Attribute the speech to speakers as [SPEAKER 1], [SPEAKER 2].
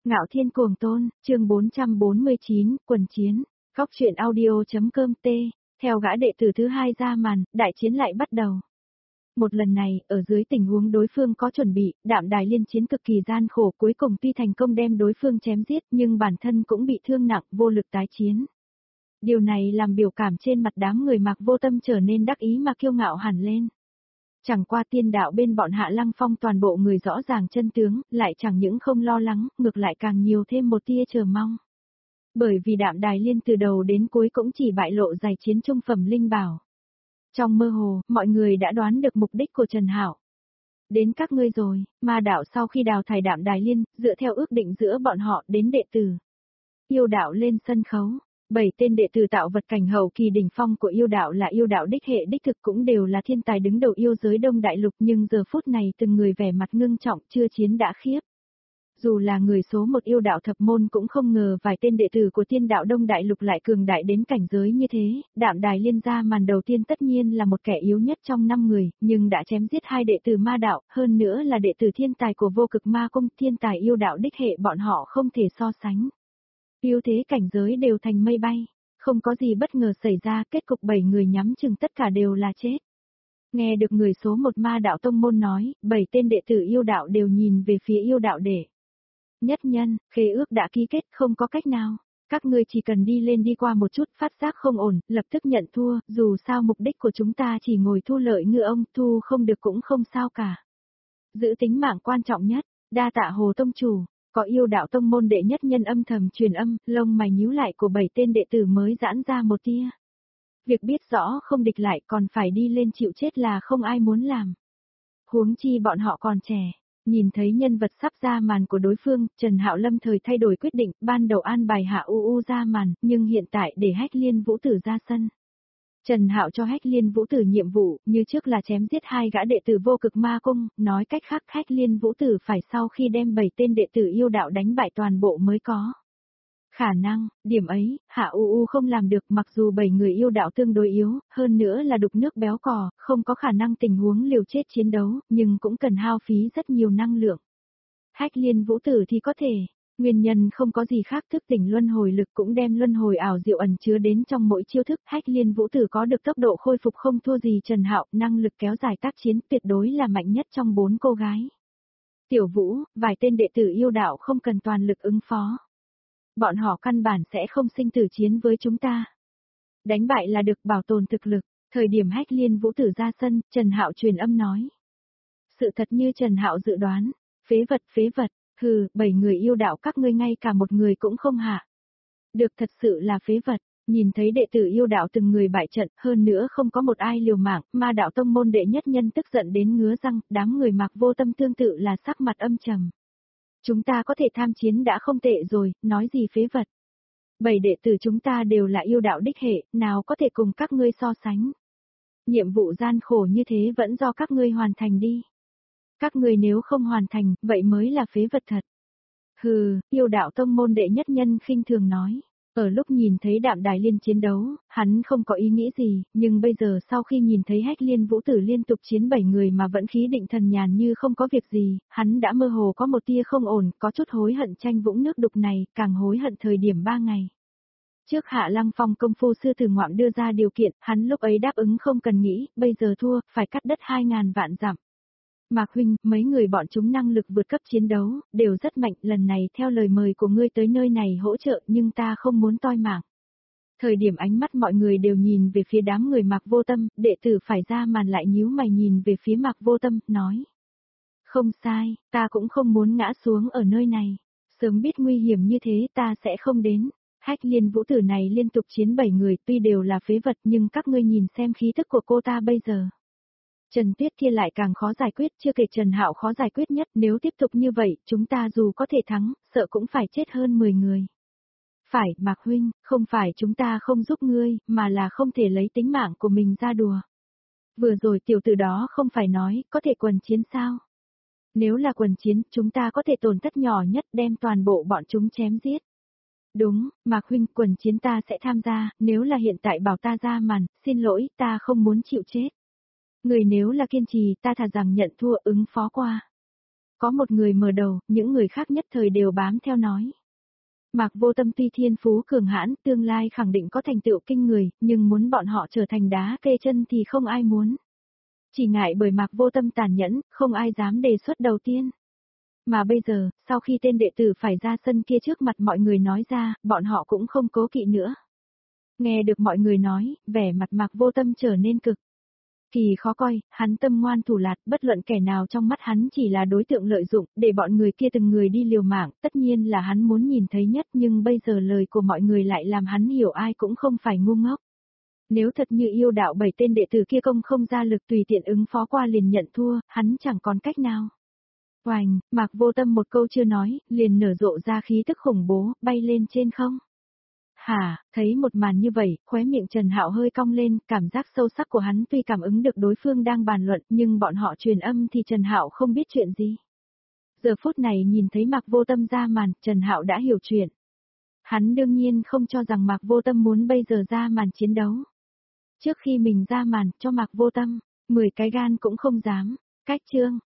[SPEAKER 1] Ngạo Thiên Cuồng Tôn, chương 449, quần chiến, Cóc truyện audio.com t. Theo gã đệ tử thứ hai ra màn, đại chiến lại bắt đầu. Một lần này, ở dưới tình huống đối phương có chuẩn bị, Đạm Đài liên chiến cực kỳ gian khổ, cuối cùng tuy thành công đem đối phương chém giết nhưng bản thân cũng bị thương nặng, vô lực tái chiến. Điều này làm biểu cảm trên mặt đám người Mạc Vô Tâm trở nên đắc ý mà kiêu ngạo hẳn lên. Chẳng qua tiên đạo bên bọn Hạ Lăng Phong toàn bộ người rõ ràng chân tướng, lại chẳng những không lo lắng, ngược lại càng nhiều thêm một tia chờ mong. Bởi vì Đạm Đài liên từ đầu đến cuối cũng chỉ bại lộ giày chiến trung phẩm linh bảo. Trong mơ hồ, mọi người đã đoán được mục đích của Trần Hạo. Đến các ngươi rồi, ma đạo sau khi đào thải Đạm Đài liên, dựa theo ước định giữa bọn họ đến đệ tử. Yêu đạo lên sân khấu. 7 tên đệ tử tạo vật cảnh hậu kỳ đỉnh phong của yêu đạo là yêu đạo đích hệ đích thực cũng đều là thiên tài đứng đầu yêu giới Đông Đại Lục, nhưng giờ phút này từng người vẻ mặt ngưng trọng, chưa chiến đã khiếp. Dù là người số một yêu đạo thập môn cũng không ngờ vài tên đệ tử của tiên đạo Đông Đại Lục lại cường đại đến cảnh giới như thế. Đạm Đài liên ra màn đầu tiên tất nhiên là một kẻ yếu nhất trong 5 người, nhưng đã chém giết 2 đệ tử ma đạo, hơn nữa là đệ tử thiên tài của Vô Cực Ma Cung, thiên tài yêu đạo đích hệ, bọn họ không thể so sánh. Ưu thế cảnh giới đều thành mây bay, không có gì bất ngờ xảy ra, kết cục 7 người nhắm chừng tất cả đều là chết. Nghe được người số 1 ma đạo tông môn nói, 7 tên đệ tử yêu đạo đều nhìn về phía yêu đạo để. Nhất nhân, khế ước đã ký kết, không có cách nào. Các ngươi chỉ cần đi lên đi qua một chút, phát giác không ổn, lập tức nhận thua, dù sao mục đích của chúng ta chỉ ngồi thu lợi ngư ông, thu không được cũng không sao cả. Giữ tính mạng quan trọng nhất, đa tạ Hồ tông chủ. Có yêu đạo tông môn đệ nhất nhân âm thầm truyền âm, lông mày nhíu lại của 7 tên đệ tử mới giãn ra một tia. Việc biết rõ không địch lại còn phải đi lên chịu chết là không ai muốn làm. Huống chi bọn họ còn trẻ, nhìn thấy nhân vật sắp ra màn của đối phương, Trần Hạo lâm thời thay đổi quyết định, ban đầu an bài Hạ U ra màn, nhưng hiện tại để Hách Liên Vũ Tử ra sân. Trần Hạo cho Hách Liên Vũ Tử nhiệm vụ, như trước là chém giết 2 gã đệ tử Vô Cực Ma Cung, nói cách khác Hách Liên Vũ Tử phải sau khi đem 7 tên đệ tử yêu đạo đánh bại toàn bộ mới có. Khả năng, điểm ấy, Hạ U không làm được, mặc dù 7 người yêu đạo tương đối yếu, hơn nữa là đục nước béo cò, không có khả năng tình huống liều chết chiến đấu, nhưng cũng cần hao phí rất nhiều năng lượng. Hách Liên Vũ Tử thì có thể. Nguyên nhân không có gì khác, thức tỉnh luân hồi lực cũng đem luân hồi ảo diệu ẩn chứa đến trong mỗi chiêu thức. Hách Liên Vũ Tử có được tốc độ khôi phục không thua gì Trần Hạo, năng lực kéo dài tác chiến tuyệt đối là mạnh nhất trong 4 cô gái. Tiểu Vũ, vài tên đệ tử yêu đạo không cần toàn lực ứng phó. Bọn họ căn bản sẽ không sinh tử chiến với chúng ta. Đánh bại là được, bảo tồn thực lực. Thời điểm Hách Liên Vũ Tử ra sân, Trần Hạo truyền âm nói. Sự thật như Trần Hạo dự đoán, phế vật. Hừ, 7 người yêu đạo các ngươi ngay cả một người cũng không hạ. Được, thật sự là phế vật, nhìn thấy đệ tử yêu đạo từng người bại trận, hơn nữa không có một ai liều mạng, ma đạo tông môn đệ nhất nhân tức giận đến ngứa răng, đám người Mạc Vô Tâm tương tự là sắc mặt âm trầm. Chúng ta có thể tham chiến đã không tệ rồi, nói gì phế vật. 7 đệ tử chúng ta đều là yêu đạo đích hệ, nào có thể cùng các ngươi so sánh. Nhiệm vụ gian khổ như thế vẫn do các ngươi hoàn thành đi. Các người nếu không hoàn thành, vậy mới là phế vật thật. Hừ, yêu đạo tông môn đệ nhất nhân khinh thường nói. Ở lúc nhìn thấy Đạm Đài liên chiến đấu, hắn không có ý nghĩ gì, nhưng bây giờ sau khi nhìn thấy Hách Liên Vũ Tử liên tục chiến 7 người mà vẫn khí định thần nhàn như không có việc gì, hắn đã mơ hồ có một tia không ổn, có chút hối hận tranh vũng nước đục này, càng hối hận thời điểm 3 ngày. Trước Hạ Lăng Phong công phu sư tử ngoạm đưa ra điều kiện, hắn lúc ấy đáp ứng không cần nghĩ, bây giờ thua, phải cắt đất 2.000 vạn dặm. Mạc huynh, mấy người bọn chúng năng lực vượt cấp chiến đấu, đều rất mạnh, lần này theo lời mời của ngươi tới nơi này hỗ trợ nhưng ta không muốn toi mạng. Thời điểm ánh mắt mọi người đều nhìn về phía đám người Mạc Vô Tâm, đệ tử phải ra màn lại nhíu mày nhìn về phía Mạc Vô Tâm, nói. Không sai, ta cũng không muốn ngã xuống ở nơi này, sớm biết nguy hiểm như thế ta sẽ không đến. Hách Liên Vũ Tử này liên tục chiến 7 người tuy đều là phế vật nhưng các ngươi nhìn xem khí tức của cô ta bây giờ. Trần Tuyết kia lại càng khó giải quyết, chưa kể Trần Hạo khó giải quyết nhất, nếu tiếp tục như vậy, chúng ta dù có thể thắng, sợ cũng phải chết hơn 10 người. Phải, Mạc huynh, không phải chúng ta không giúp ngươi, mà là không thể lấy tính mạng của mình ra đùa. Vừa rồi tiểu tử đó không phải nói, có thể quần chiến sao? Nếu là quần chiến, chúng ta có thể tổn thất nhỏ nhất đem toàn bộ bọn chúng chém giết. Đúng, Mạc huynh, quần chiến ta sẽ tham gia, nếu là hiện tại bảo ta ra màn, xin lỗi, ta không muốn chịu chết. Người nếu là kiên trì, ta thà rằng nhận thua ứng phó qua. Có một người mở đầu, những người khác nhất thời đều bám theo nói. Mạc Vô Tâm tuy thiên phú cường hãn, tương lai khẳng định có thành tựu kinh người, nhưng muốn bọn họ trở thành đá kê chân thì không ai muốn. Chỉ ngại bởi Mạc Vô Tâm tàn nhẫn, không ai dám đề xuất đầu tiên. Mà bây giờ, sau khi tên đệ tử phải ra sân kia trước mặt mọi người nói ra, bọn họ cũng không cố kỵ nữa. Nghe được mọi người nói, vẻ mặt Mạc Vô Tâm trở nên cực kỳ khó coi, hắn tâm ngoan thủ lạt, bất luận kẻ nào trong mắt hắn chỉ là đối tượng lợi dụng, để bọn người kia từng người đi liều mạng, tất nhiên là hắn muốn nhìn thấy nhất, nhưng bây giờ lời của mọi người lại làm hắn hiểu ai cũng không phải ngu ngốc. Nếu thật như yêu đạo 7 tên đệ tử kia công không ra lực tùy tiện ứng phó qua liền nhận thua, hắn chẳng còn cách nào. Oành, Mạc Vô Tâm một câu chưa nói, liền nở rộ ra khí tức khủng bố, bay lên trên không. Hả, thấy một màn như vậy, khóe miệng Trần Hạo hơi cong lên, cảm giác sâu sắc của hắn tuy cảm ứng được đối phương đang bàn luận, nhưng bọn họ truyền âm thì Trần Hạo không biết chuyện gì. Giờ phút này nhìn thấy Mạc Vô Tâm ra màn, Trần Hạo đã hiểu chuyện. Hắn đương nhiên không cho rằng Mạc Vô Tâm muốn bây giờ ra màn chiến đấu. Trước khi mình ra màn cho Mạc Vô Tâm, 10 cái gan cũng không dám. Cách chương